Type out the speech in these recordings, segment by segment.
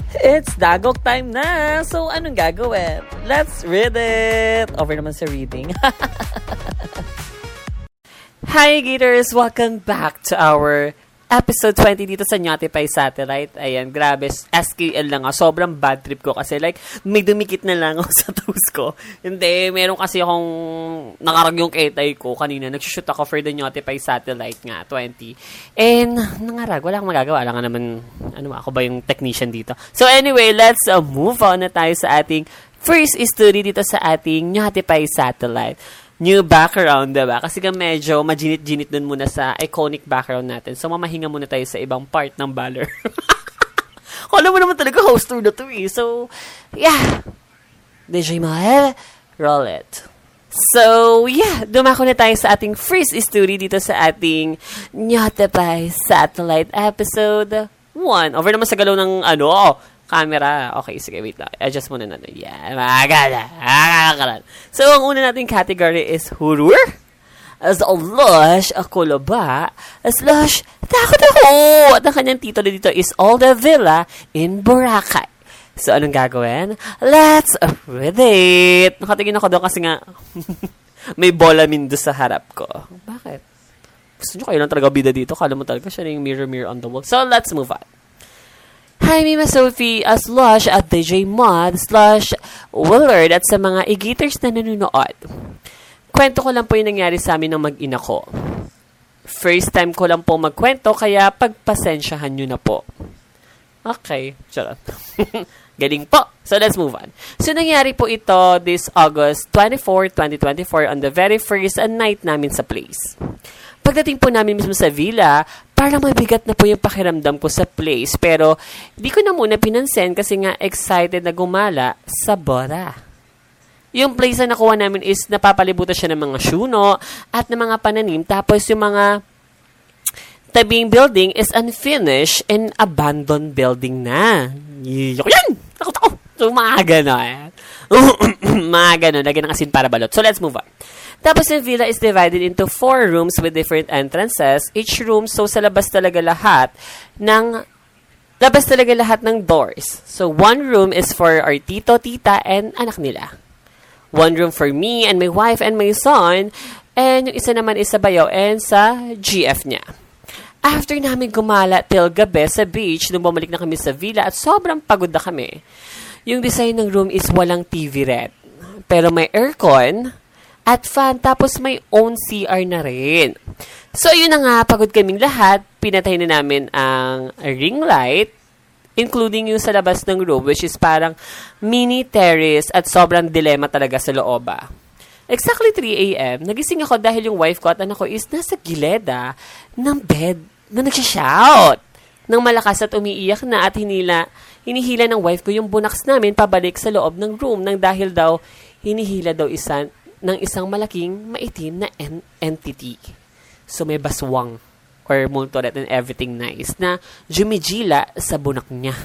It's Dagok time na! So, anong gagawin? Let's read it! Over naman sa reading. Hi, Gators! Welcome back to our episode 20 dito sa Nyotify Satellite. Ayan, grabe. SKL lang. Sobrang bad trip ko kasi like, may dumikit na lang ako sa toes ko. Hindi, meron kasi akong nakarag yung ketay ko kanina. Nagsushoot ako for the Nyotify Satellite nga, 20. And, nangarag. Wala akong magagawa. Alam nga naman, ako ba yung technician dito? So anyway, let's move on na tayo sa ating first story dito sa ating Nyotify Satellite. New background, diba? Kasi ka medyo majinit-jinit dun muna sa iconic background natin. So, mamahinga muna tayo sa ibang part ng Valor. Alam mo naman talaga, hoster na to eh. So, yeah. DJ Mahal, roll it. So, yeah. Dumako na tayo sa ating first story dito sa ating Nyotify Satellite episode 1. Over naman sa galaw ng camera. Okay, sige, wait lang. Adjust muna natin. Yeah, magagalan. So, ang una nating category is horror. Slash, kulaba. Slash, takot ako. At ang kanyang titulo dito is All the Villa in Boracay. So, anong gagawin? Let's read it. Nakatingin ako doon kasi nga may bolamin doon sa harap ko. Bakit? Gusto nyo kayo lang talaga bida dito? Kala mo talaga siya yung mirror on the wall. So, let's move on. Hi, Mima Sophie, slash at DJ Mod, slash Willard at sa mga e-gators na nanonood. Kwento ko lang po yung nangyari sa amin ng mag-ina ko. First time ko lang po magkwento, kaya pagpasensyahan nyo na po. Okay, charot. Galing po. So, let's move on. So, nangyari po ito this August 24, 2024 on the very first night namin sa place. Pagdating po namin mismo sa villa, parang mabigat na po yung pakiramdam ko sa place. Pero, di ko na muna pinansin kasi nga excited na gumala sa Bora. Yung place na nakuha namin is napapalibutan siya ng mga syuno at ng mga pananim. Tapos yung mga tabing building is unfinished and abandoned building na. Yan! Takot ako! So, mga gano'n. Mga gano'n. Lagyan ng asin para balot. So, let's move on. Tapos yung villa is divided into 4 rooms with different entrances. Each room, so sa labas talaga lahat ng doors. So, one room is for our tito, tita, and anak nila. One room for me and my wife and my son. And yung isa naman is sa bayaw and sa GF niya. After namin gumala till gabi sa beach, nung bumalik na kami sa villa at sobrang pagod na kami. Yung design ng room is walang TV red. Pero may aircon at fan, tapos may own CR na rin. So, yun na nga, pagod kaming lahat. Pinatay na namin ang ring light, including yung sa labas ng room, which is parang mini terrace at sobrang dilema talaga sa looba. Exactly 3 a.m., nagising ako dahil yung wife ko at anak ko is nasa gileda ng bed na nagsha-shout nang malakas at umiiyak na at hinihila ng wife ko yung bunaks namin pabalik sa loob ng room nang dahil daw hinihila daw ng isang malaking maitim na entity. So, may baswang or multoret and everything nice na jumijila sa bunak niya.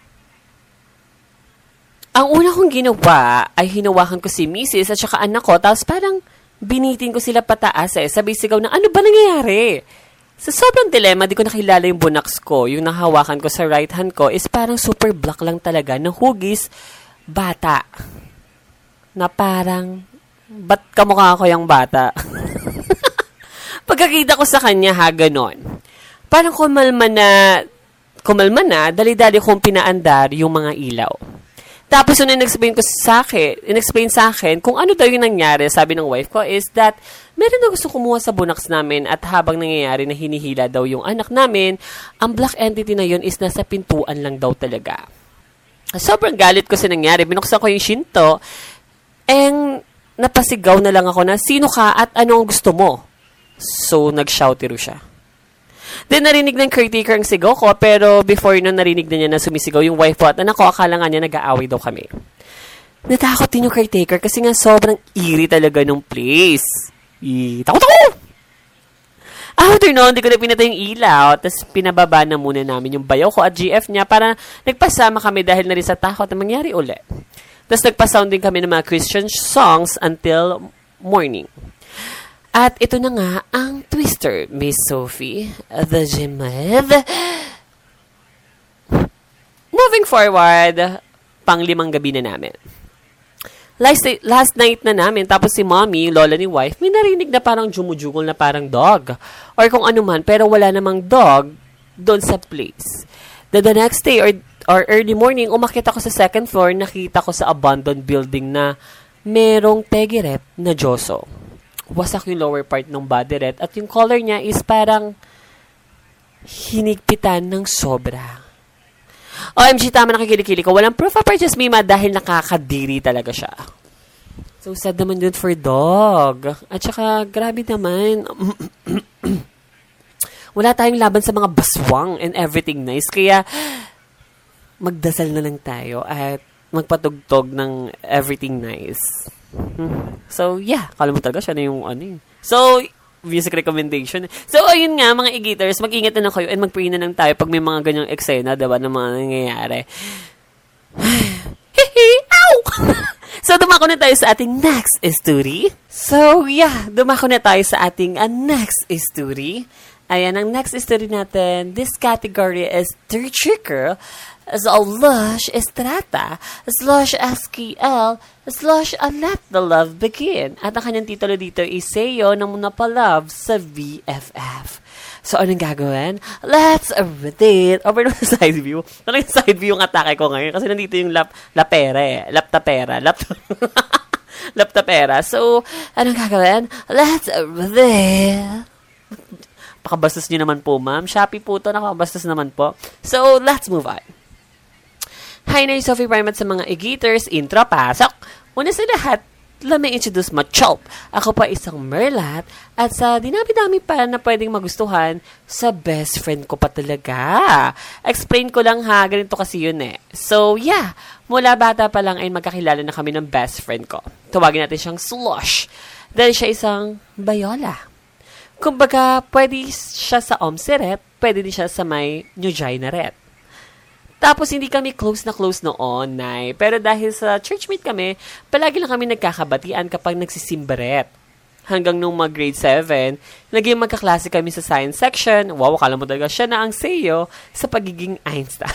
Ang una kong ginawa ay hinawakan ko si Mrs. at saka anak ko, tapos parang binitin ko sila pataas sabay sigaw na, ano ba nangyayari? Sa sobrang dilema, di ko nakilala yung bunaks ko. Yung nahawakan ko sa right hand ko is parang super black lang talaga ng hugis bata. Na parang, ba't kamukha ko yung bata? Pagkakita ko sa kanya, ganon. Parang kumalma na, dali-dali kong pinaandar yung mga ilaw. Tapos nung in-explain sa akin kung ano daw yung nangyari, sabi ng wife ko is that meron na gusto kumuha sa bunaks namin at habang nangyayari na hinihila daw yung anak namin, ang black entity na yun is nasa pintuan lang daw talaga. Sobrang galit ko sa nangyari. Binuksan ko yung shinto and napasigaw na lang ako na, sino ka at ano ang gusto mo? So, nag-shoutero siya. Then, narinig ng caretaker ang sigaw ko, pero before nun, narinig na niya na sumisigaw yung wife ko at anak ko, akala nga niya nag-aaway daw kami. Natakot din yung caretaker kasi nga sobrang eerie talaga ng place. Takot ako! After noon, hindi ko na pinatay yung ilaw, tapos pinababa na muna namin yung bayaw ko at GF niya para nagpasama kami dahil na rin sa takot na mangyari ulit. Tapos nagpa-sound din kami ng mga Christian songs until morning. At ito na nga ang twister, Miss Sophie, the Gemad. moving forward, pang-5 gabi na namin. Last night na namin, tapos si mommy, lola ni wife, may narinig na parang jumujugol na parang dog. Or kung ano man, pero wala namang dog doon sa place. The next day, or early morning, umakyat ako sa second floor, nakita ko sa abandoned building na merong tegirep na Joso. Wasak yung lower part ng body ret at yung color niya is parang hinigpitan ng sobra. OMG, tama nakikilikili ko. Walang proof of purchase, Mima, dahil nakakadiri talaga siya. So, sad naman yun for dog. At saka, grabe naman. Wala tayong laban sa mga baswang and everything nice. Kaya, magdasal na lang tayo at magpatugtog ng everything nice. So, yeah. Kala mo talaga siya na yung ano. So, music recommendation. So, ayun nga, mga e-gators, mag-ingat na lang kayo and mag-pray na lang tayo pag may mga ganyang eksena, diba, na mga nangyayari. Ow! So, dumako na tayo sa ating next story. So, yeah, dumako na tayo sa ating next story. Ayan, ang next story natin, this category is Tricker, / Estrata, / SKL, / Let the Love Begin. At ang kanyang titulo dito is Seo ng Napalove sa VFF. So, anong gagawin? Let's read it. Over naman sa side view. Talagang side view yung atake ko ngayon kasi nandito yung laptapera. So, anong gagawin? Let's read it. Pakabastos nyo naman po, ma'am. Shopee po to, nakabastos naman po. So, let's move on. Hi, na Sophie Primat sa mga e-gators. Intro, pasok. Una sa lahat, let me introduce Machop. Ako pa isang merlat at sa dinami-dami pa na pwedeng magustuhan, sa best friend ko pa talaga. Explain ko lang ha, ganito kasi yun eh. So, yeah, mula bata pa lang ay magkakilala na kami ng best friend ko. Tawagin natin siyang Slush dahil siya isang bayola. Kumbaga, pwede siya sa Omseret, pwede din siya sa may New Jainaret. Tapos, hindi kami close noon, Nay. Pero dahil sa churchmate kami, palagi lang kami nagkakabatian kapag nagsisimbaret. Hanggang nung mag-grade 7, naging magkaklase kami sa science section. Wow, akala mo talaga siya na ang Seo sa pagiging Einstein.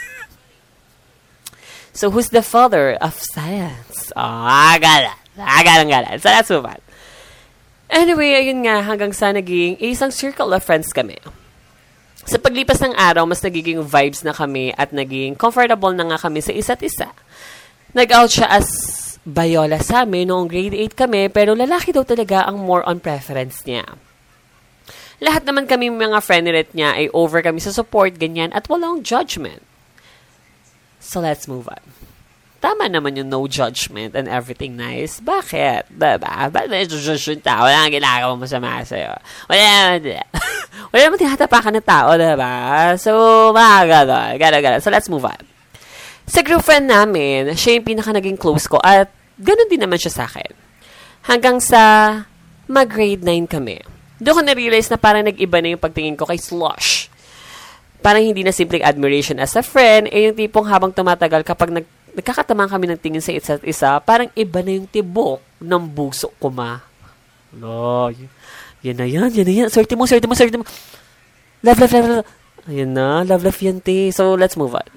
So, who's the father of science? Galang. So, let's move on. Anyway, ayun nga, hanggang sa naging isang circle of friends kami. Sa paglipas ng araw, mas nagiging vibes na kami at naging comfortable na nga kami sa isa't isa. Nag-out siya as bayola sa amin noong grade 8 kami, pero lalaki daw talaga ang more on preference niya. Lahat naman kami mga friendlet niya ay over kami sa support, ganyan, at walang judgment. So let's move on. Tama naman yung no judgment and everything nice. Bakit? Diba? Ba't may judge yung tao? Wala kang ginagawa masama sa'yo. Wala naman tinatapakan ng tao, diba? So, mga gano'n. So, let's move on. Sa group friend namin, siya yung pinaka naging close ko at ganun din naman siya sa akin. Hanggang sa mag-grade 9 kami. Doon ko na-realize na parang nag-iba na yung pagtingin ko kay Slush. Parang hindi na simpleng admiration as a friend, yung tipong habang tumatagal kapag nagkakatamaan kami ng tingin sa isa't isa, parang iba na yung tibok ng buso ko, ma. No, yan na yan. Swerte mo. Love. Ayan na, love yan, te. So, let's move on.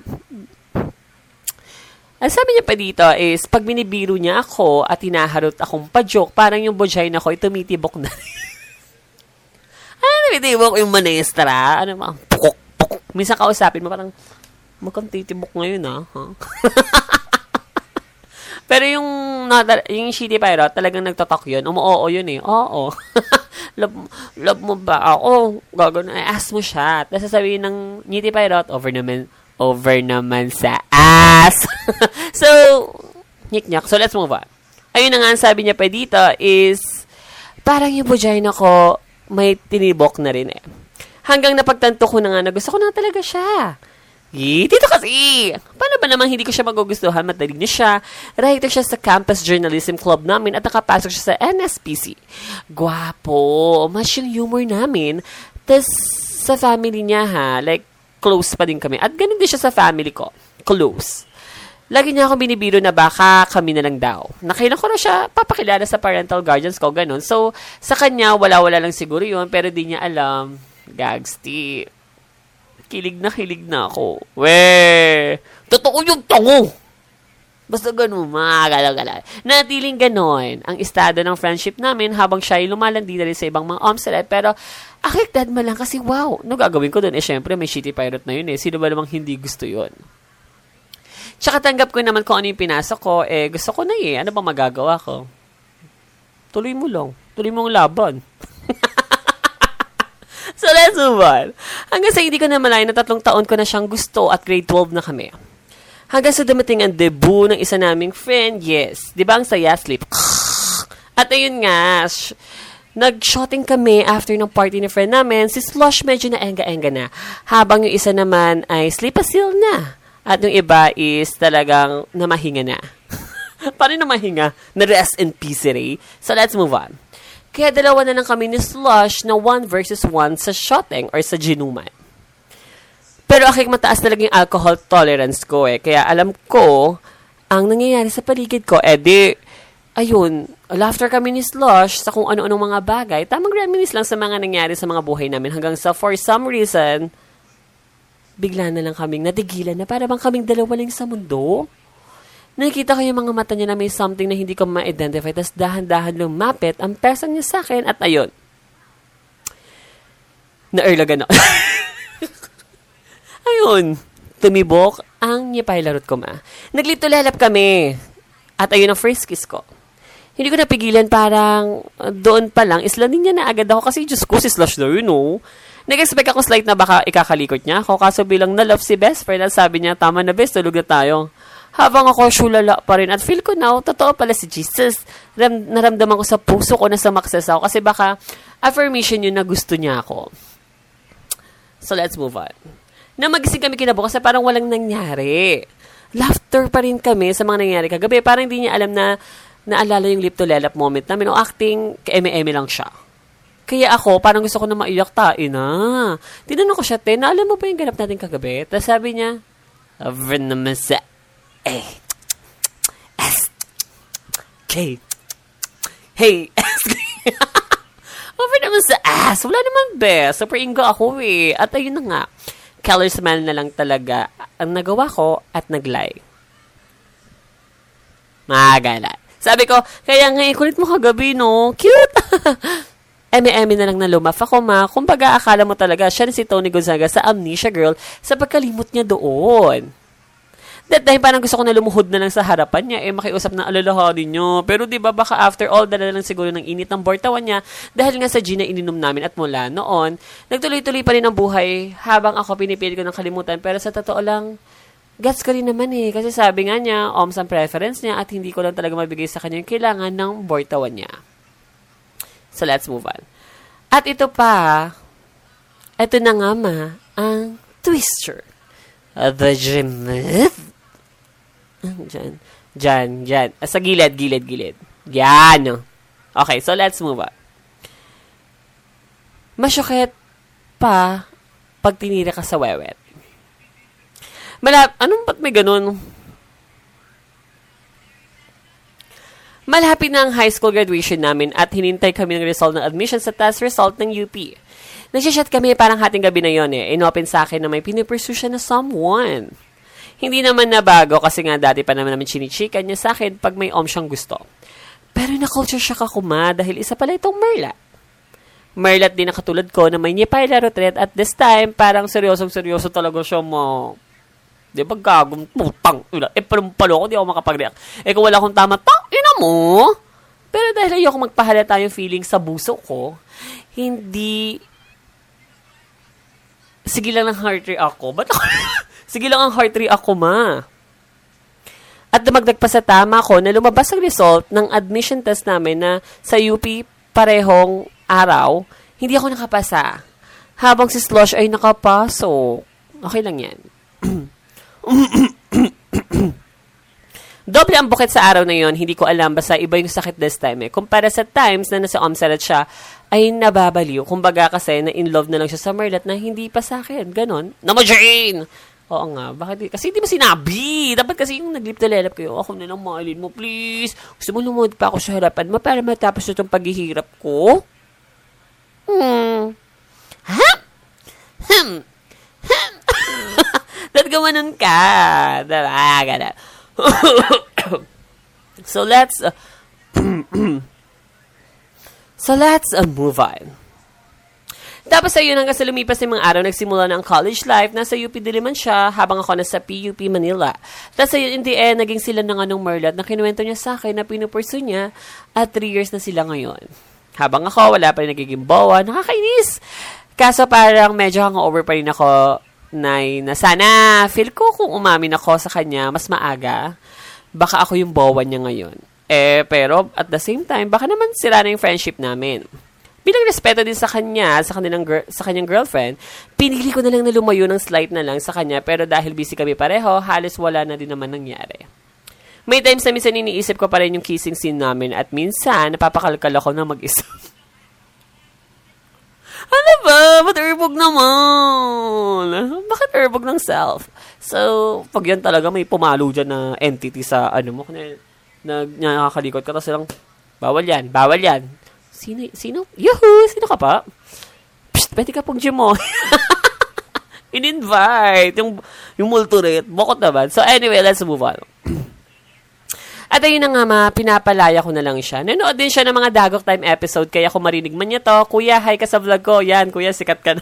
Ang sabi niya pa dito is, pag binibiro niya ako at hinaharot akong pa-joke, parang yung vagina ko ay tumitibok na. Tumitibok yung manestra? Ano ba? Pukok. Minsan kausapin mo, parang, mukhang titibok ngayon, huh? Pero yung Shitty Pirate, talagang nagtatalk yun. Oo yun eh. Oo. love mo ba ako? Gagawin, ask mo siya. Tapos sasabihin ng Shitty Pirate, over naman sa ass. So, nyik-nyak. So, let's move on. Ayun na nga, ang sabi niya pa dito is, parang yung vagina ko, may tinibok na rin eh. Hanggang napagtanto ko na nga na gusto ko na talaga siya. Dito kasi! Paano ba naman hindi ko siya magugustuhan? Matalig na siya. Writer siya sa Campus Journalism Club namin at nakapasok siya sa NSPC. Gwapo. Mas yung humor namin. Tapos, sa family niya like, close pa din kami. At ganun din siya sa family ko. Close. Lagi niya ako binibiro na baka kami na lang daw. Nakailan ko na siya papakilala sa parental guardians ko, ganun. So, sa kanya, wala-wala lang siguro yun, pero di niya alam. Gagsti. Kilig na ako. Totoo yung tango! Basta ganun, mga galaw-galaw. Natiling ganon ang estado ng friendship namin habang siya ay lumalandi na rin sa ibang mga omselet. Pero, akiktad mo lang kasi wow, ano gagawin ko dun? Syempre, may shitty pirate na yun Sino ba namang hindi gusto yun? Tsaka tanggap ko naman kung ano yung pinasok ko. Gusto ko na Ano ba magagawa ko? Tuloy mo lang. Tuloy mong laban. So, let's move on. Hanggang sa hindi ko na malayo na 3 taon ko na siyang gusto at grade 12 na kami. Hanggang sa dumating ang debut ng isa naming friend, yes. Di ba ang saya? Sleep. At ayun nga, nag-shooting kami after ng party ni friend namin. Si Slush medyo na enga-enga na. Habang yung isa naman ay sleep-a-seal na. At yung iba is talagang namahinga na. Paano namahinga? Na-rest in peace, Ray. So let's move on. Kaya dalawa na lang kami ni Slush na 1 versus 1 sa shooting or sa ginuman. Pero aking mataas talaga yung alcohol tolerance ko Kaya alam ko, ang nangyayari sa paligid ko, ayun, laughter kami ni Slush sa kung ano-anong mga bagay. Tamang reminisce lang sa mga nangyari sa mga buhay namin hanggang sa for some reason, bigla na lang kaming natigilan na para bang kaming dalawa lang sa mundo. Nakikita ko yung mga mata niya na may something na hindi ko ma-identify, tas dahan-dahan lumapit ang person niya sa akin at ayun. Na-erlagan ako. Ayun, tumibok ang nyipay-larot ko Naglito-lelap kami. At ayun ang first kiss ko. Hindi ko napigilan, parang doon pa lang, islanin niya na agad ako kasi Diyos ko, si Slush na yun, Nag-expect ako slight na baka ikakalikot niya ako, kaso bilang na-love si best friend, sabi niya, tama na best, tulog na tayo. Habang ako, syulala pa rin. At feel ko now, totoo pala si Jesus. Naramdaman ko sa puso ko na sumakses ako kasi baka affirmation yun na gusto niya ako. So, let's move on. Na magising kami kinabukasan, parang walang nangyari. Laughter pa rin kami sa mga nangyari kagabi. Parang hindi niya alam na naalala yung lip-to-lelap moment namin. O acting, eme-eme lang siya. Kaya ako, parang gusto ko na maiyak, tain na. Tinanong ko siya, alam mo ba yung ganap natin kagabi? Tapos sabi niya, over naman sa S-K. Hey, S-K. Over naman sa ass. Wala naman best. Super ingo ako At ayun na nga. Color smile na lang talaga ang nagawa ko at nag-lie. Magala. Sabi ko, kaya nga kulit mo kagabi, no? Cute! Eme-eme na lang na lumaf ako, Kumbaga, akala mo talaga, siya na si Tony Gonzaga sa Amnesia Girl sa pagkalimot niya doon. Dahil parang gusto ko na lumuhod na lang sa harapan niya, makiusap na alalahanin niyo. Pero diba baka after all, dala lang siguro ng init ng bortawan niya dahil nga sa gin na ininom namin at mula noon, nagtuloy-tuloy pa rin ang buhay habang ako pinipili ko ng kalimutan. Pero sa totoo lang, gets ko rin naman Kasi sabi nga niya, ang preference niya at hindi ko lang talaga mabigay sa kanya yung kailangan ng bortawan niya. So let's move on. At ito pa, ito na nga ang twister. The gym. Diyan. Sa gilid. Yan. Okay, so let's move on. Masyokit pa pag tinira ka sa wewet. Anong ba't may ganun? Malapit na ang high school graduation namin at hinintay kami ng result ng admission sa test result ng UP. Nagsishat kami parang hating gabi na yun Inopen sa akin na may pinipursue siya na someone. Hindi naman na bago kasi nga dati pa naman namin chinichika niya sa akin pag may siyang gusto. Pero na-culture shock ako dahil isa pala itong Merlat. Merlat din na katulad ko na may nyipay larot red at this time parang seryosong-seryoso talaga siya Di ba gagong putang ina? Palumpalo ako, di ako makapag-react. Kung wala akong tama, ina mo! Pero dahil ayoko magpahalata yung feeling sa buso ko, hindi sige lang ang heart rate ako. Ba't ako? Sige lang ang heart rate ako, At dumagdag pa sa tama ko na lumabas ang result ng admission test namin na sa UP parehong araw, hindi ako nakapasa. Habang si Slush ay nakapasok. Okay lang yan. Doble ang bukit sa araw na yon, hindi ko alam, basta iba yung sakit this time Kumpara sa times na nasa Omsalat siya, ay nababaliw. Kumbaga kasi na in love na lang siya sa Merlat na hindi pa sa akin. Ganon. Naman Jane! Oo nga, bakit? Kasi di ba sinabi? Dapat kasi yung naglip-talelap kayo, ako na lang mahalin mo, please. Gusto mo lumod pa ako sa harapan mo para matapos na itong paghihirap ko? Ha? Ba't gumanon ka? Diba? Gana. So, let's move on. Tapos ayun, hanggang sa lumipas ng mga araw, nagsimula na ang college life. Nasa UP Diliman siya, habang ako nasa PUP Manila. Tapos ayun, in the end, naging sila ng anong Merlot na kinuwento niya sa akin na pinupursu niya at 3 years na sila ngayon. Habang ako, wala pa rin nagiging bowa. Nakakainis! Kaso parang medyo hangover pa rin ako na sana feel ko kung umamin ako sa kanya mas maaga, baka ako yung bowa niya ngayon. Pero at the same time, baka naman sira na yung friendship namin. Bilang respeto din sa kanya, sa kanyang girlfriend, pinili ko na lang na lumayo ng slight na lang sa kanya, pero dahil busy kami pareho, halos wala na din naman nangyari. May times na minsan iniisip ko pa rin yung kissing scene namin at minsan napapakalkal ako na mag-isa. Ano ba? Ba't urbog naman? Bakit urbog ng self? So, pag yan talaga may pumalo dyan na entity sa mo, nakakalikot ka, tapos lang, bawal yan. Sino? Yuhu! Sino ka pa? Psst, pwede ka pong gym mo. In-invite. Yung multurit. Bukot naman. So, anyway, let's move on. At ayun na nga, pinapalaya ko na lang siya. Nanood din siya ng mga Dagok Time episode, kaya kung marinig man niya to, Kuya, hi ka sa vlog ko. Yan, Kuya, sikat ka na.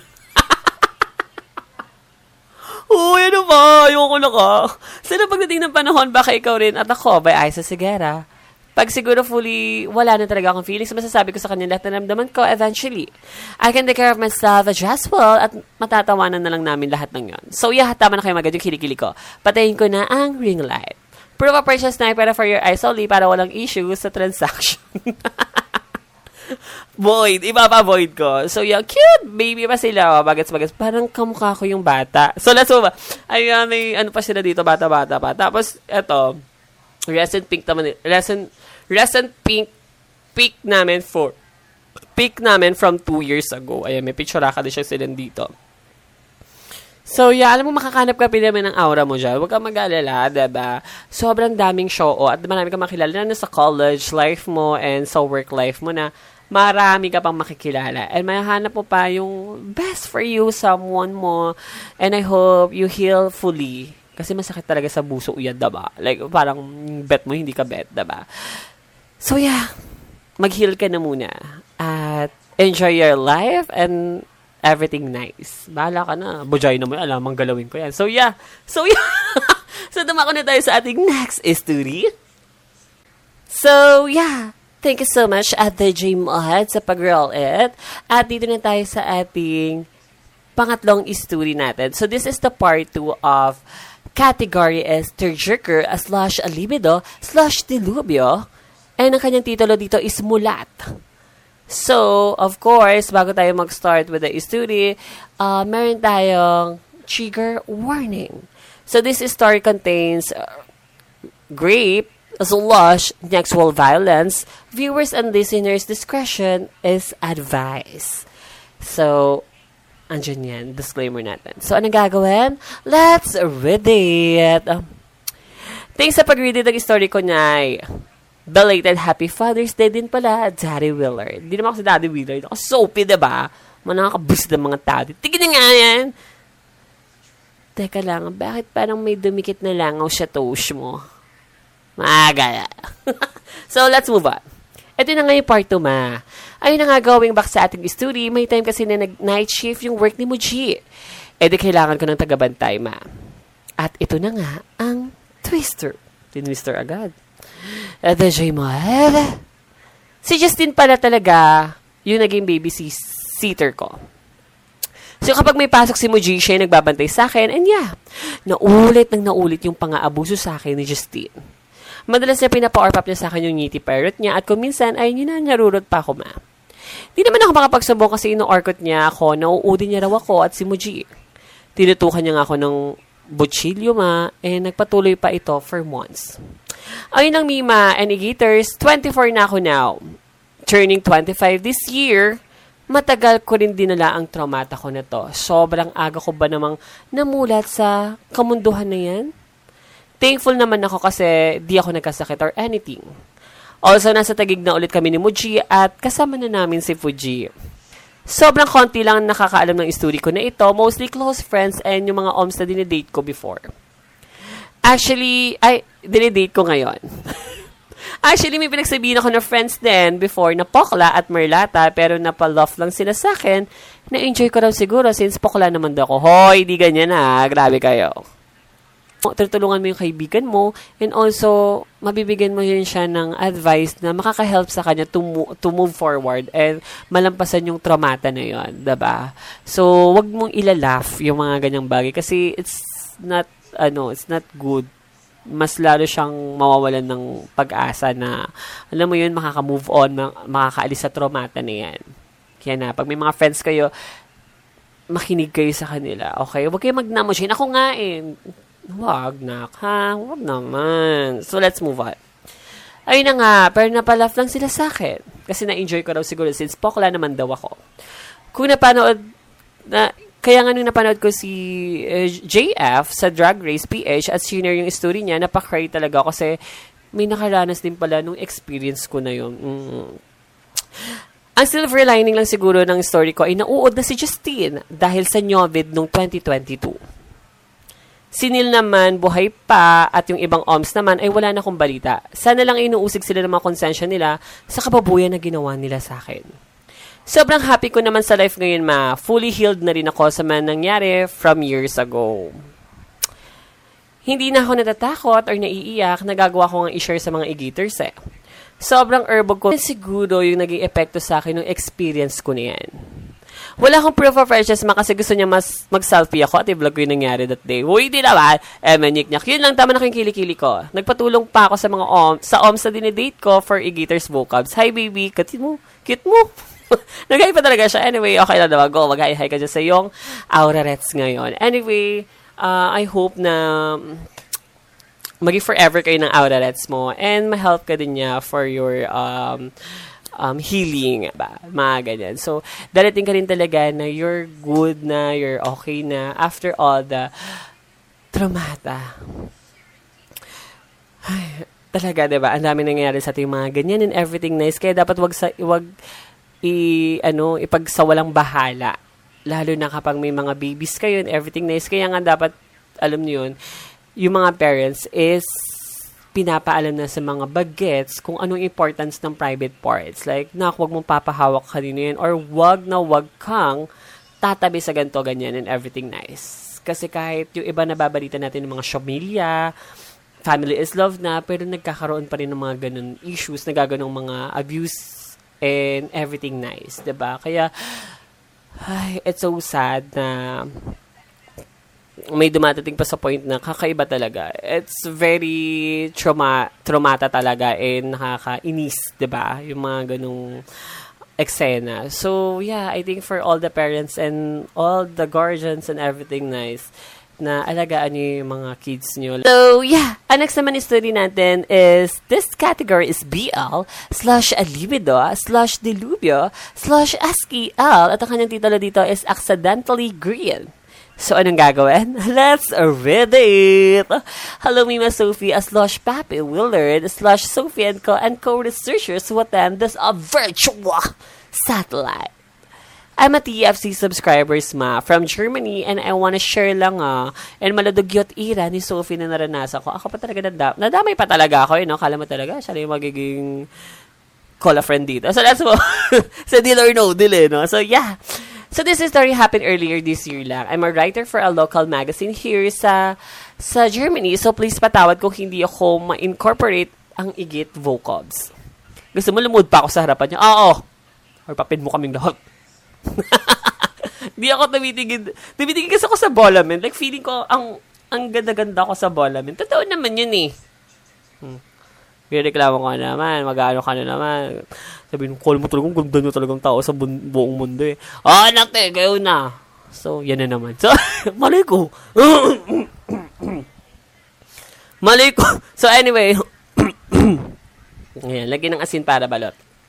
Uy, ano ba? Ayoko na ka. Sana pagdating ng panahon, baka ikaw rin at ako, by Aiza Sigera. Pag siguro fully, wala na talaga akong feelings, masasabi ko sa kanya lahat na naramdaman ko eventually. I can take care of myself as well at matatawanan na lang namin lahat ng yon. So yeah, tama na kayo magad yung kilikili ko. Patayin ko na ang ring light. Prove a purchase na para for your eyes only para walang issues sa transaction. Void. Ipapa-void ko. So yeah, cute baby pa sila. Bagets. Parang kamukha ko yung bata. So let's move on. Ayun, may ano pa sila dito, bata pa. Tapos, eto, recent pic namin from 2 years ago. Ayan, may picture ka din siya sila dito. So, yeah, alam mo, makakanap ka naman ng aura mo dyan. Huwag kang mag-alala, diba? Sobrang daming show at marami kang makilala na sa college life mo and sa work life mo na marami ka pang makikilala. And mahanap mo pa yung best for you, someone mo. And I hope you heal fully. Kasi masakit talaga sa buso yan, diba? Like, parang bet mo, hindi ka bet, diba? So, yeah. Mag-heal ka na muna. At enjoy your life and everything nice. Bahala ka na. Bujay na mo, alam, galawin ko yan. So, yeah. So, dumako na tayo sa ating next story. So, yeah. Thank you so much, Ate J. Mohad, sa pag-roll it. At dito na tayo sa ating pangatlong story natin. So, this is the part 2 of category is tearjerker / libido / dilubyo. And ang kanyang titulo dito is Mulat. So, of course, bago tayo mag-start with the story, meron tayong trigger warning. So, this story contains rape / sexual violence. Viewers and listeners' discretion is advised. So, andyan yan, disclaimer natin. So, anong gagawin? Let's read it. Thanks sa pag-read ng story ko, Nay. Belated Happy Father's Day din pala, Daddy Willard. Hindi naman ako si Daddy Willard. Ako soapy, diba? Manakakabus ng mga tao. Tignan nga yan. Teka lang, bakit parang may dumikit na langaw sa toast mo? Maaga. So, let's move on. Ito na nga yung part 2, ma. Ayun na nga, going back sa ating story, may time kasi na nag-night shift yung work ni Muji. Di kailangan ko ng tagabantay, ma. At ito na nga, ang twister. Tinwister agad. DJ Mohad. Si Justin pala talaga yung naging babysitter ko. So, kapag may pasok si Muji, siya yung nagbabantay sa akin. And yeah, naulit yung pang-aabuso sa akin ni Justin. Madalas niya pinapa-orpap niya sa akin yung ngiti parrot niya at kung minsan ay narurot pa ako, ma. Di naman ako makapagsabong kasi ino-orkot niya ako, nauudi niya raw ako at si Muji. Tinutukan niya nga ako ng butsilyo, ma, nagpatuloy pa ito for months. Ayun lang, Mima and Igaters, 24 na ako now. Turning 25 this year, matagal ko rin dinala ang traumata ko na to. Sobrang aga ko ba namang namulat sa kamunduhan na yan? Thankful naman ako kasi di ako nagkasakit or anything. Also, nasa Taguig na ulit kami ni Muji at kasama na namin si Fuji. Sobrang konti lang nakakaalam ng story ko na ito. Mostly close friends and yung mga oms na dinidate ko before. Actually, dinidate ko ngayon. Actually, may pinagsabihin ako na friends din before na pokla at merlata pero napalof lang sila sa akin. Na-enjoy ko raw siguro since pokla naman daw ako. Hoy, di ganyan na. Grabe kayo. Tutulungan mo yung kaibigan mo and also, mabibigyan mo yun siya ng advice na makaka-help sa kanya to move forward and malampasan yung traumata na yun. Diba? So, wag mong ilalaf yung mga ganyang bagay kasi it's not good. Mas lalo siyang mawawalan ng pag-asa na, alam mo yun, makaka-move on, makakaalis sa traumata na yan. Kaya na, pag may mga friends kayo, makinig kayo sa kanila. Okay? Huwag kayo mag-namushin. Ako nga Wag naman. So, let's move on. Ayun na nga, pero napalaf lang sila sa akin. Kasi na-enjoy ko raw siguro since pokla naman daw ako. Kung kaya nga nung napanood ko si JF sa Drag Race PH at senior yung story niya, napaka-cry talaga kasi may nakaranas din pala nung experience ko na yun. Ang silver lining lang siguro ng story ko ay nauod na si Justine dahil sa Novid nung 2022. Si Neil naman, buhay pa, at yung ibang oms naman ay wala na akong balita. Sana lang inuusig sila ng mga konsensya nila sa kababuyan na ginawa nila sa akin. Sobrang happy ko naman sa life ngayon, fully healed na rin ako sa mga nangyari from years ago. Hindi na ako natatakot or naiiyak, nagagawa ko nga i-share sa mga e-gators Sobrang erbog ko. Siguro yung naging epekto sa akin ng experience ko na yan. Wala akong proof of riches kasi gusto niya mag-selfie ako at i-vlog ko yung nangyari that day. Uy, di naman. Manik-nyak. Yun lang, tama na kyung kilikili ko. Nagpatulong pa ako sa mga oms na dinidate ko for e-gators vocabs. Hi, baby. Cute mo. Nag-hi pa talaga siya. Anyway, okay lang naman. Go, mag-hi ka dyan sa yung Aurarets ngayon. Anyway, I hope na maging forever kayo ng Aurarets mo and ma-help ka din niya for your healing, mga ganyan. So, darating ka rin talaga na you're good na, you're okay na, after all the traumata. Ay, talaga, diba? Ang dami nangyayari sa ating mga ganyan and everything nice. Kaya dapat ipagsawalang bahala. Lalo na kapag may mga babies kayo and everything nice. Kaya nga dapat, alam niyo yun, yung mga parents is pinapaalam na sa mga bagets kung anong importance ng private parts. Like, huwag mong papahawak kanino yan or wag kang tatabi sa ganito, ganyan, and everything nice. Kasi kahit yung iba nababalita natin ng mga syomilya, family is love na, pero nagkakaroon pa rin ng mga ganun issues, nagaganong mga abuse and everything nice. Diba? Kaya, it's so sad na may dumatating pa sa point na kakaiba talaga. It's very traumata talaga and nakakainis, 'di ba? Yung mga ganung eksena. So, yeah, I think for all the parents and all the guardians and everything nice, na alagaan niyo yung mga kids niyo. So, yeah, ang next naman story natin is, this category is BL/Libido/Delubyo/ASCII-L at ang kanyang titulo dito is Accidentally Green. So, anong gagawin? Let's read it! Hello, Mima Sophie, /Papi Willard/Sophie and co-researchers who attend this virtual satellite. I'm a TFC subscribers, from Germany, and I wanna share lang, and maladugyot ira ni Sophie na naranasan ko. Ako pa talaga nadamay pa talaga ako, kala mo talaga, siya na yung magiging call a friend dito. So, that's mo. Sa deal or no deal, no? So, yeah. So, this story happened earlier this year lang. I'm a writer for a local magazine here sa Germany. So, please patawad kung hindi ako ma-incorporate ang igit vocabs. Gusto mo lumud pa ako sa harapan niya? Oo. Or papin mo kaming lahat. Di ako tumitigid. Tumitigid kasi ako sa Bolamen. Like, feeling ko, ang ganda-ganda ko sa Bolamen. Totoo naman yun Reklamo ka naman, mag-ano ka na naman. Sabihin, call mo talagang ganda nyo talagang tao sa buong mundo nakte, kayo na. So, yan na naman. So, malay ko. So, anyway. Ayan, lagyan ng asin para balot.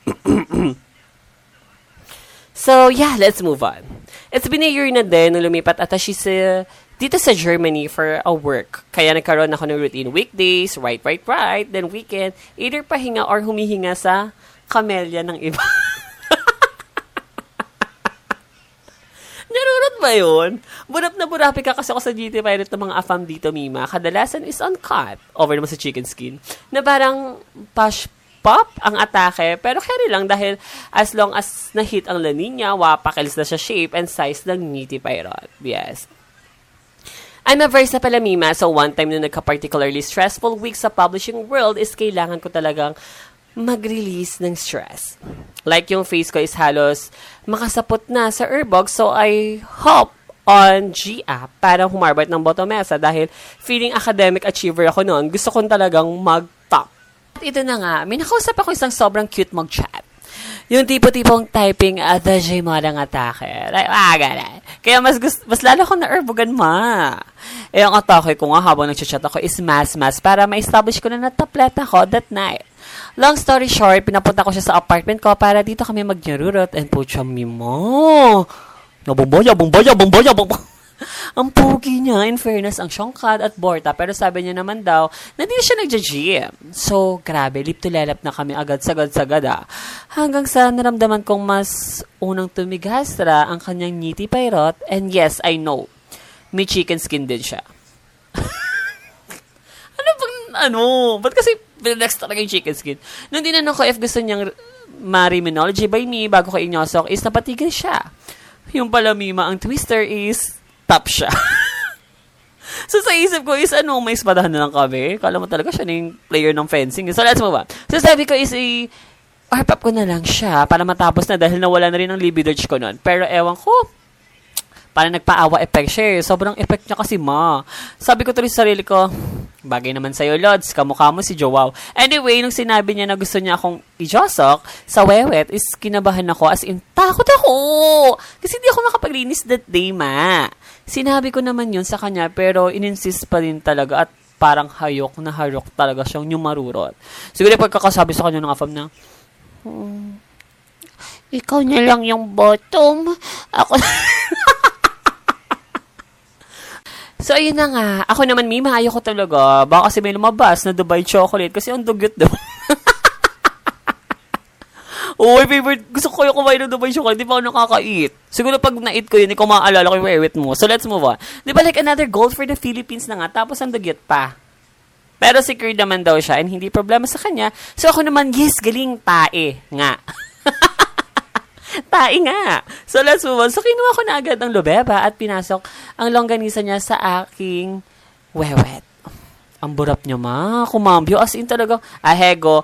So, yeah, let's move on. It's been a year na din nung lumipat at she's dito sa Germany for a work. Kaya nagkaroon ako ng routine weekdays, right, then weekend, either pahinga or humihinga sa kamelya ng iba. ba yun? Burap na burapi ka kasi ako sa GT Pirate ng mga afam dito, Mima. Kadalasan is uncut. Over naman sa chicken skin. Na parang pop ang atake, pero carry lang dahil as long as na-hit ang La Nina, wapakils na siya shape and size ng GT Pirate. Yes. I'm a versa pala, Mima. So, one time na nagka-particularly stressful week sa publishing world is kailangan ko talagang mag-release ng stress. Like yung face ko is halos makasapot na sa Urbog, so I hop on G-App para humarbot ng Botomesa dahil feeling academic achiever ako noon. Gusto kong talagang mag-top. At ito na nga, may nakausap ako isang sobrang cute mag-chat. Yung tipo-tipong typing the J mo ng atake. Like, gano'n. Kaya mas lalo ko na urbogan ang atake ko nga habang nag-chat ako is mass para ma-establish ko na natapleta ko that night. Long story short, pinapunta ko siya sa apartment ko para dito kami mag-nyarurot and pucha mimo. Bumbaya. Ang pogi niya, in fairness, ang Shongkad at Borta. Pero sabi niya naman daw, na di siya nagja-gym. So, grabe, lip to lelap na kami agad sagad hanggang sa naramdaman kong mas unang tumighastra ang kanyang ngiti Pirate. And yes, I know, may chicken skin din siya. Ba't kasi next talaga yung chicken skin? Nung dinanong ko if gusto niyang ma-Reminology by me bago ko inyosok is napatigil siya. Yung pala, Mima, ang twister is top siya. So, sa isip ko is, may espadahan na lang kami. Kala mo talaga siya na yung player ng fencing. So, let's move on. So, sabi ko is, arpap ko na lang siya para matapos na dahil nawala na rin ang libido ko nun. Pero, ewan ko, parang nagpaawa effect siya. Sobrang effect niya kasi, Sabi ko tuloy sa sarili ko, bagay naman sa'yo, Lods. Kamukha mo si Joao. Anyway, nung sinabi niya na gusto niya akong ijosok sa wewet, is kinabahan ako. As in, takot ako! Kasi hindi ako nakapaglinis that day, Sinabi ko naman yun sa kanya, pero ininsist pa rin talaga at parang hayok talaga siyang yumarurot. Siguro pagkakasabi sa kanya ng afam na, ikaw na lang yung bottom. Ako So, ayun na nga. Ako naman, Mima, ayoko talaga. Baka kasi may lumabas na Dubai chocolate kasi ang dugyot daw. Favorite. Gusto ko yung kumain ng Dubai chocolate. Di pa ako nakaka-eat. Siguro pag na-eat ko yun, hindi ko maaalala ko yung wewet mo. So, let's move on. Di ba like another gold for the Philippines na nga, tapos ang dugyot pa. Pero secure naman daw siya and hindi problema sa kanya. So, ako naman, yes, galing tae nga. Tae nga. So, let's move on. So, kinuha ko na agad ang lubeba at pinasok ang longganisa niya sa aking wewet. Ang burap niya, kumambyo. As in talagang ahego,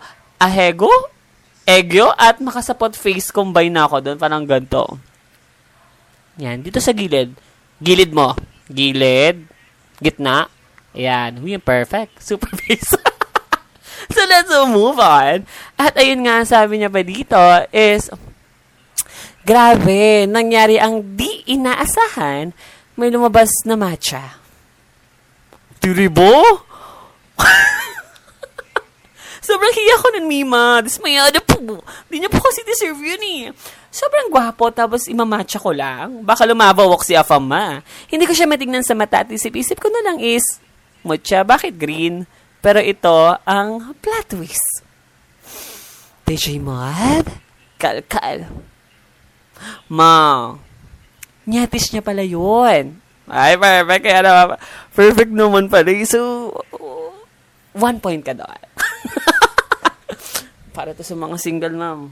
egyo, at makasapot face combine na ako doon. Parang ganito. Yan. Dito sa gilid. Gilid mo. Gilid. Gitna. Yan. Perfect. Super face. So, let's move on. At ayun nga, sabi niya pa dito is, grabe, nangyari ang di inaasahan, may lumabas na matcha. Tiribo? Sobrang hiya ko nun, Mima. Dismayada po. Di niya po kasi deserve yun Sobrang gwapo, tapos imamatcha ko lang. Baka lumabawak si Afam, Hindi ko siya matignan sa mata at isip-isip ko na lang is, matcha, bakit green? Pero ito, ang plot twist. DJ Mod, kalkal. Nyatis niya pala yun. Ay, perfect. Kaya naman, perfect naman pala. So, 1 point ka doon. Para to sa mga single mom.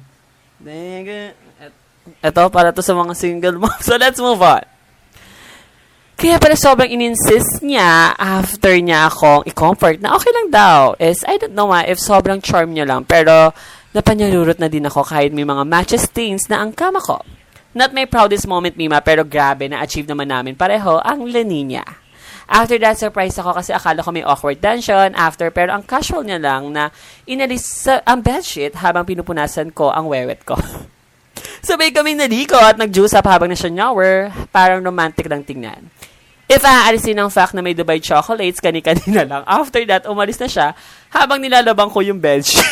Ito, para to sa mga single mom. So, let's move on. Kaya pala sobrang in-insist niya after niya akong i-comfort na okay lang daw. Is, I don't know if sobrang charm niya lang. Pero, napanyarurot na din ako kahit may mga matcha stains na ang kama ko. Not my proudest moment, Mima, pero grabe, na-achieve naman namin pareho ang La Nina. After that, surprise ako kasi akala ko may awkward tension after, pero ang casual niya lang na inalis ang bedsheet habang pinupunasan ko ang wewet ko. Sabay kami naliko at nag-juice up habang nasa shower, parang romantic lang tingnan. If aalisin ang fact na may Dubai chocolates, kani-kanina lang. After that, umalis na siya habang nilalabang ko yung bedsheet.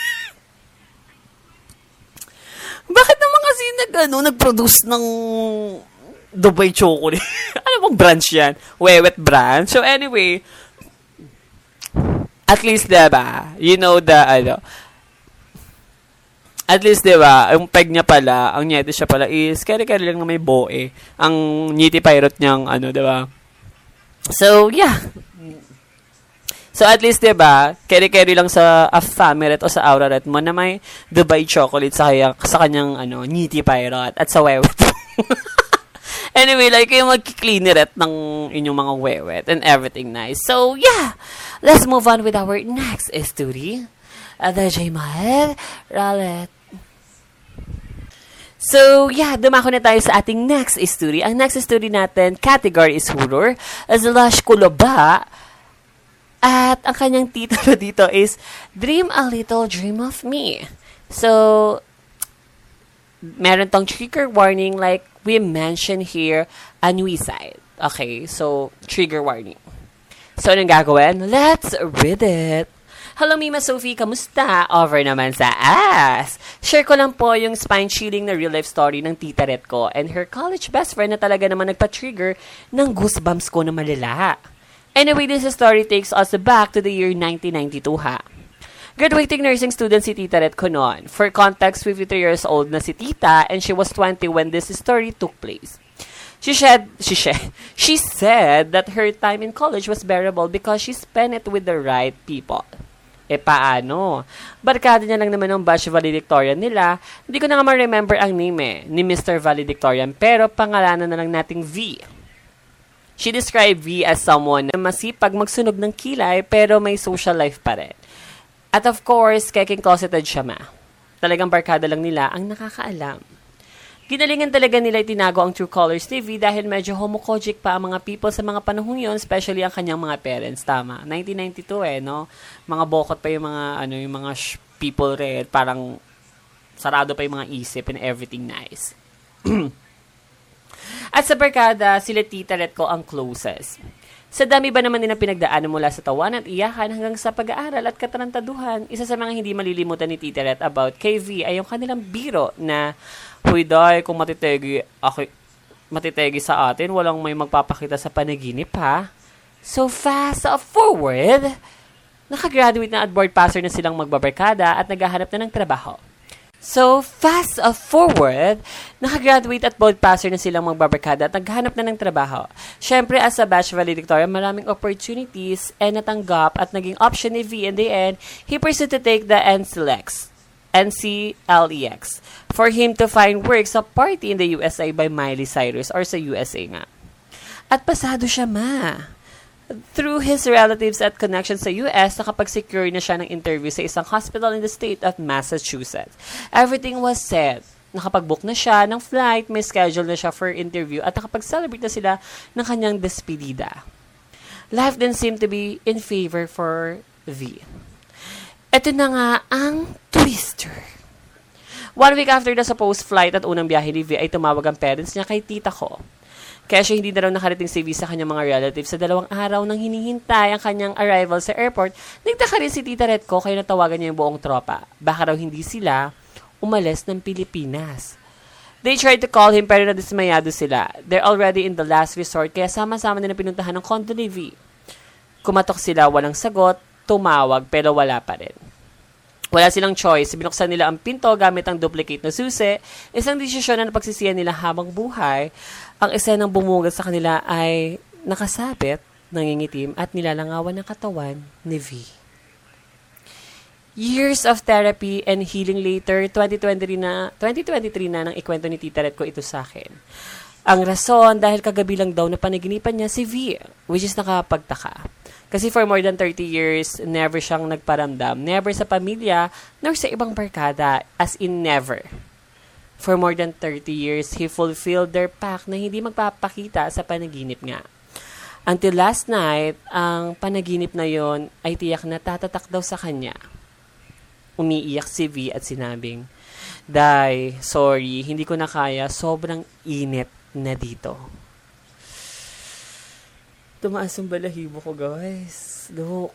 Bakit naman kasi nag-produce ng Dubai chocolate? Ano bang branch yan? Wewet brand? So anyway, at least diba, you know the, At least, di ba, ang peg niya pala, ang nyete siya pala is, kari-kari lang na may boe. Ang nitty pirate niyang, di ba? So, yeah. So, at least, di ba, kari-kari lang sa Afamiret o sa Auraret mo na may Dubai chocolate sa kanyang, nitty pirate at sa wewet. Anyway, like, yung mag-cleaneret ng inyong mga wewet and everything nice. So, yeah. Let's move on with our next story. The J. Mahal Ralet. So, yeah, dumako na tayo sa ating next story. Ang next story natin, category is horror, slash kulaba. At ang kanyang titulo dito is, Dream a Little Dream of Me. So, meron tong trigger warning like we mentioned here, anuiside. Okay, so, trigger warning. So, anong gagawin? Let's read it. Hello, Mima Sophie. Kamusta? Over naman sa ass. Share ko lang po yung spine-chilling na real-life story ng tita Ret ko and her college best friend na talaga naman nagpa-trigger ng goosebumps ko na malala. Anyway, this story takes us back to the year 1992, ha. Graduating nursing student si tita Ret ko noon. For context, 53 years old na si tita and she was 20 when this story took place. She said that her time in college was bearable because she spent it with the right people. Paano? Barkada niya lang naman ng batch valedictorian nila. Hindi ko na nga ma-remember ang name ni Mr. Valedictorian, pero pangalanan na lang nating V. She described V as someone na masipag magsunog ng kilay pero may social life pa rin. At of course, keking closeted siya Talagang barkada lang nila ang nakakaalam. Ginalingan talaga nila itinago ang true colors ni V dahil medyo homokogic pa ang mga people sa mga panahong yun, especially ang kanyang mga parents. Tama. 1992 no? Mga bokot pa yung mga, yung mga people red, parang sarado pa yung mga isip and everything nice. At sa barkada, sila tita Ret ko ang closest. Sa dami ba naman nilang pinagdaanan mula sa tawanan at iyakan hanggang sa pag-aaral at katarantaduhan, isa sa mga hindi malilimutan ni tita Ret about KV ay yung kanilang biro na, huy day, kung matitegi sa atin, walang may magpapakita sa panaginip, ha? So fast forward, nakagraduate na at board passer na silang magbabarkada at naghahanap na ng trabaho. So, fast forward, nakagraduate at board passer na silang magbabarkada at naghanap na ng trabaho. Syempre, as a batch valedictorian, maraming opportunities and natanggap at naging option ni V in the end, he pursued to take the NCLEX for him to find work sa party in the USA by Miley Cyrus or sa USA nga. At pasado siya Through his relatives at connections sa US, nakapag-secure na siya ng interview sa isang hospital in the state of Massachusetts. Everything was set. Nakapag-book na siya ng flight, may schedule na siya for interview, at nakapag-celebrate na sila ng kanyang despedida. Life then seemed to be in favor for V. Ito na nga ang twister. 1 week after the supposed flight at unang biyahe ni V ay tumawag ang parents niya kay tita ko. Kaya siya hindi na raw nakarating si V sa kanyang mga relatives sa 2 araw nang hinihintay ang kanyang arrival sa airport. Nagtaka rin si tita Ret ko kaya natawagan niya yung buong tropa. Baka raw hindi sila umalis ng Pilipinas. They tried to call him pero nadismayado sila. They're already in the last resort kaya sama-sama nila pinuntahan ng condo ni V. Kumatok sila, walang sagot, tumawag pero wala pa rin. Wala silang choice. Binuksan nila ang pinto gamit ang duplicate na susi. Isang desisyon na napagsisiyan nila habang buhay. Ang esenang bumungad sa kanila ay nakasabit, nangingitim, at nilalangawan ng katawan ni V. Years of therapy and healing later, 2023 na nang ikwento ni tita Ret ko ito sa akin. Ang rason, dahil kagabi lang daw na panaginipan niya si V, which is nakapagtaka. Kasi for more than 30 years, never siyang nagparamdam. Never sa pamilya, nor sa ibang barkada. As in never. For more than 30 years, he fulfilled their pact na hindi magpapakita sa panaginip nga. Until last night, ang panaginip na yon ay tiyak na tatatak daw sa kanya. Umiiyak si V at sinabing, Day, sorry, hindi ko na kaya. Sobrang init na dito. Tumaas yung balahibo ko, guys. Look.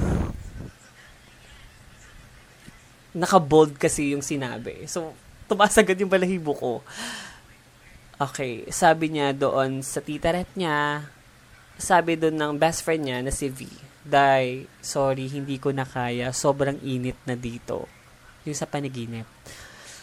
Naka-bold kasi yung sinabi. So, tumaas agad yung balahibo ko. Okay, sabi niya doon sa tita Ret niya, sabi doon ng best friend niya na si V, Day, sorry, hindi ko na kaya. Sobrang init na dito. Yung sa panaginip.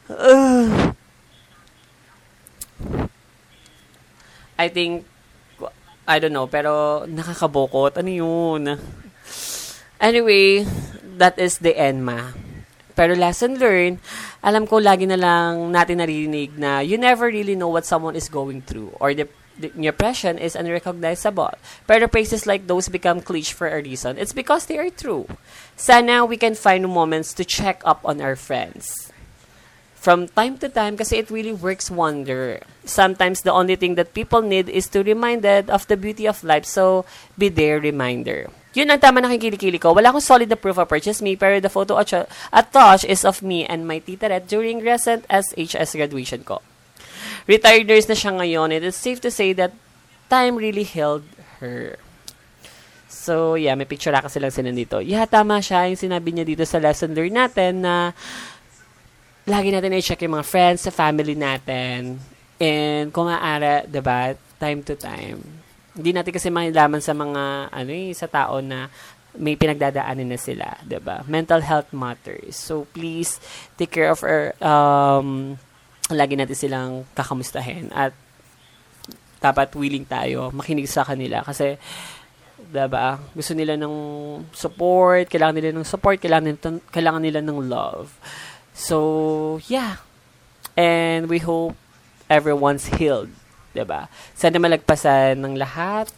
I think, I don't know, pero nakakabokot. Ano yun? Anyway, that is the end, ma. Pero lesson learned, alam ko lagi na lang natin narinig na you never really know what someone is going through or the depression is unrecognizable. Pero phrases like those become cliche for a reason. It's because they are true. Sana we can find moments to check up on our friends. From time to time, kasi it really works wonder. Sometimes the only thing that people need is to be reminded of the beauty of life, so be their reminder. Yun ang tama na kikilikili ko. Wala akong solid na proof of purchase me, pero the photo attached is of me and my tita Red during recent SHS graduation ko. Retired nurse na siya ngayon. It is safe to say that time really healed her. So, yeah, may picture kasi lang sila dito. Yeah, tama siya. Yung sinabi niya dito sa lesson learned natin na lagi natin i-check yung mga friends, sa family natin. And kung maaari, diba, time to time. Hindi natin kasi makilaman sa mga, sa tao na may pinagdadaanin na sila, diba? Mental health matters. So, please, take care of our, lagi natin silang kakamustahin. At, dapat willing tayo makinig sa kanila. Kasi, diba, gusto nila ng support, kailangan nila ng support, kailangan nila ng love. So, yeah. And we hope everyone's healed. Diba? Sana malagpasan ng lahat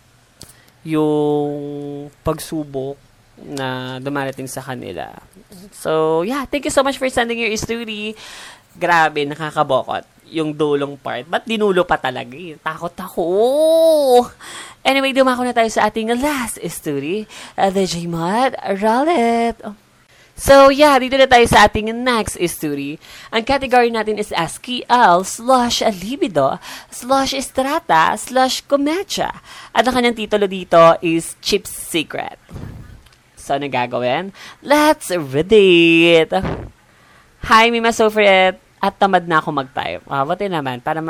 yung pagsubok na dumarating sa kanila. So, yeah. Thank you so much for sending your story. Grabe, nakakabokot. Yung dulong part. Ba't dinulo pa talaga? Takot ako. Anyway, dumako na tayo sa ating last story. The J-Mod Rallet. So, yeah, dito na tayo sa ating next story. Ang category natin is SKL/libido/estrata/komedya. At ang kanyang titulo dito is Chip's Secret. So, ano gagawin? Let's read it! Hi, Mima Sofret! At tamad na ako mag-type. Buti naman, para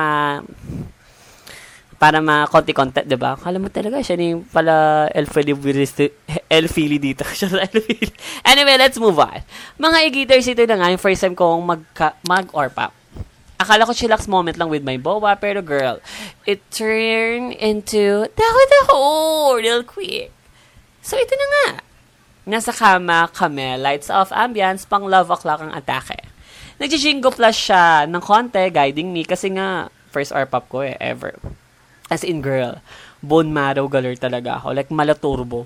konti-konti, diba? Kala mo talaga, siya ni pala Elfili dito. Anyway, let's move on. Mga e-geaters, ito na nga yung first time kong mag-orpap. Akala ko chillax moment lang with my bowa, pero girl, it turned into daho real quick. So, ito na nga. Nasa kama kami, lights off ambience, pang love o'clock ang atake. Nag-jingo plus siya ng konti, guiding me, kasi nga, first orpap ko ever. As in, girl, bone marrow galore talaga ako. Like, malaturbo.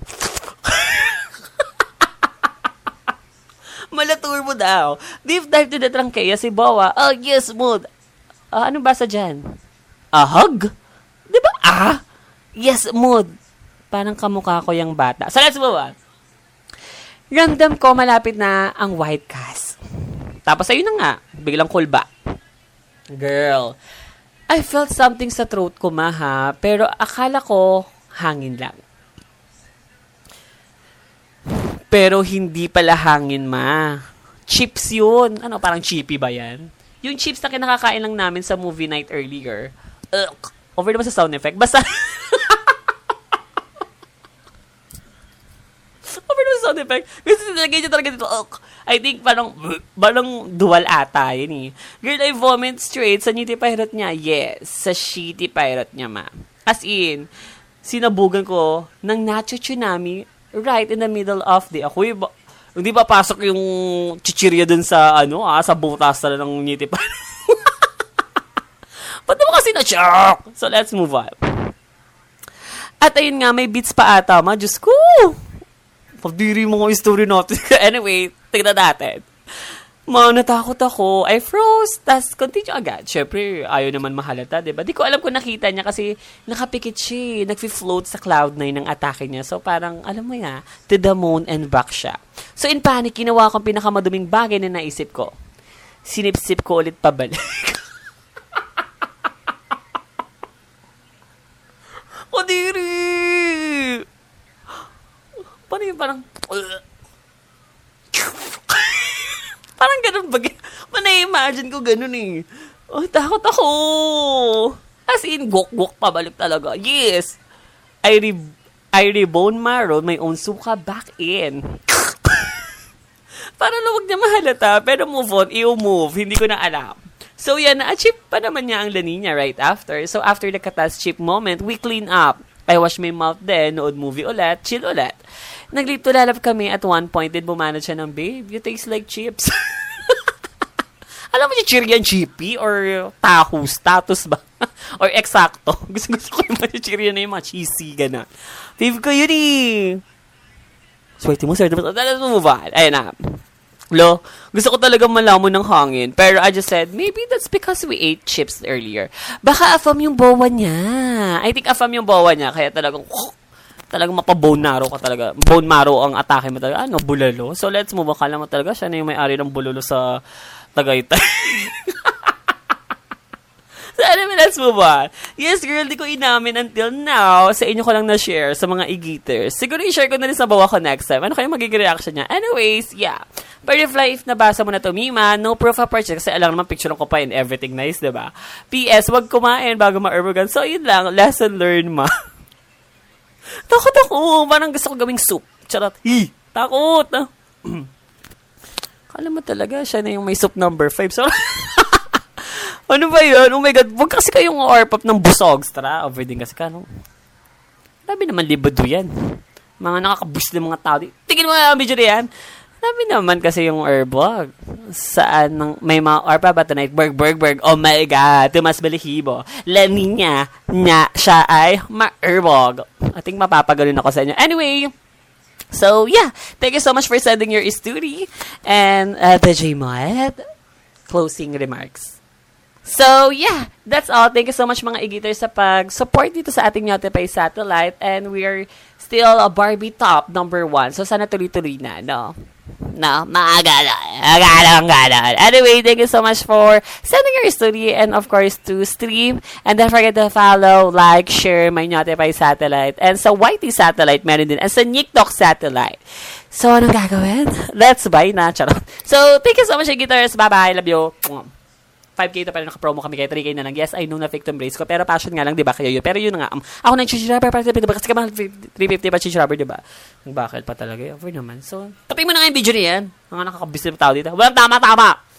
Malaturbo daw. Deep dive to the trachea, si Bowa. Oh, yes, mood. Ano basa dyan? A hug? Diba? Yes, mood. Parang kamukha ko yung bata. So, let's move on. Ramdam ko malapit na ang white cast. Tapos, ayun na nga. Biglang kulba. Girl, I felt something sa throat ko, maha, pero akala ko hangin lang. Pero hindi pala hangin, ma. Chips yun. Ano, parang chippy ba yan? Yung chips na kinakakain lang namin sa movie night earlier. Over naman sa sound effect. Basta, over naman sa sound effect. Kasi nilagay niya talaga dito. I think parang dual ata yun eh. Girl, I vomit straight sa nitty pirate niya. Yes, sa shitty pirate niya, ma. As in, sinabugan ko ng nacho tsunami right in the middle of the... Hindi ba pasok yung chichirya dun sa, sa butas na ng nitty pirate? Ba't naman kasi na-shock? So, let's move on. At ayun nga, may beats pa ata, ma. Diyos ko! Pagdiri mo yung story natin. Anyway, tignan natin. Natakot ako. I froze. Tapos, continue agad. Siyempre, ayaw naman mahalata, diba? Di ko alam kung nakita niya kasi nakapikit siya. Nag-float sa cloud9 ng atake niya. So, parang, alam mo nga, to the moon and back siya. So, in panic, ginawa kong pinakamaduming bagay na naisip ko. Sinip-sip ko ulit pabalik. Kadiri! Paano yung parang... parang ganun ba? Na-imagine ko ganun eh. Takot ako. As in, gok-gok pabalik talaga. Yes! I rebone marrow my own suka back in. Para lang wag niya mahalata. Pero move on, move. Hindi ko na alam. So, yan, na-achieve pa naman niya ang La Nina right after. So, after the katas chip moment, we clean up. I wash my mouth then, nood movie ulit, chill ulit. Nagtulalap kami at one point, din bumanat siya ng, babe, you taste like chips. Alam mo si Chirian chippy or tahu, status ba? Or eksakto. Gusto ko yung mga Chirian na yung mga cheesy, gano'n. Fave ko yun eh. Swerte mo, swerte mo. Let's move on. Ayun na. Lo, gusto ko talagang malamon ng hangin. Pero I just said, maybe that's because we ate chips earlier. Baka afam yung bawa niya. I think afam yung bawa niya. Kaya talagang mapa-bone marrow ka talaga. Bone marrow ang atake mo talaga. Ano, bulalo. So let's move on. Kala mo talaga siya na yung may-ari ng bulalo sa Tagaytay. So anyway, let's move on. Yes, girl, di ko inamin until now. Sa inyo ko lang na-share sa mga e-geaters. Siguro i-share ko na rin sa bawa ko next time. Ano kayo magiging reaction niya? Anyways, yeah. Butterfly, if nabasa mo na to, Mima, no proof of purchase. Kasi alam naman, picture ko pa and everything nice, diba? PS, wag kumain bago ma-urban. So, yun lang. Lesson learned, ma. Takot ako. Parang gusto ko gawing soup. Charot. Takot. Kala mo talaga, siya na yung may soup number 5. So, ano ba yun? Oh my God. Huwag kasi kayong orpap ng busogs. Tara, overding kasi ka, no? Sabi naman, libado yan. Mga nakakabus ng mga tao. Tingin mo ang video na yan. Sabi naman kasi yung herbog. Saan may mga orpa ba tonight? Berg. Oh my God. Tumas Balahibo. La Nina na siya ay ma-herbog. I think mapapagaling ako sa inyo. Anyway, so yeah. Thank you so much for sending your story. And DJ Mod, closing remarks. So, yeah, that's all. Thank you so much mga e-geaters sa pag-support dito sa ating Notify Satellite. And we are still a Barbie top number 1. So, sana tuloy-tuloy na, no? No, magalang. Anyway, thank you so much for sending your story and of course to stream. And don't forget to follow, like, share my Notify Satellite. And sa YT Satellite, meron din. And sa NikTok Satellite. So, anong gagawin? Let's buy na. Charot. So, thank you so much, e-geaters. Bye-bye. Love you. 5K na pala naka-promo kami kaya 3K na lang. Yes, I know na fake to embrace ko. Pero passion nga lang, di ba? Kaya yun. Pero yun nga. Ako na yung rubber. Kasi ka 350 pa cheese rubber, di ba? Bakit pa talaga? Over naman. So, tapin mo na nga yung video niyan. Mga nakakabis na tao dito. Walang tama-tama!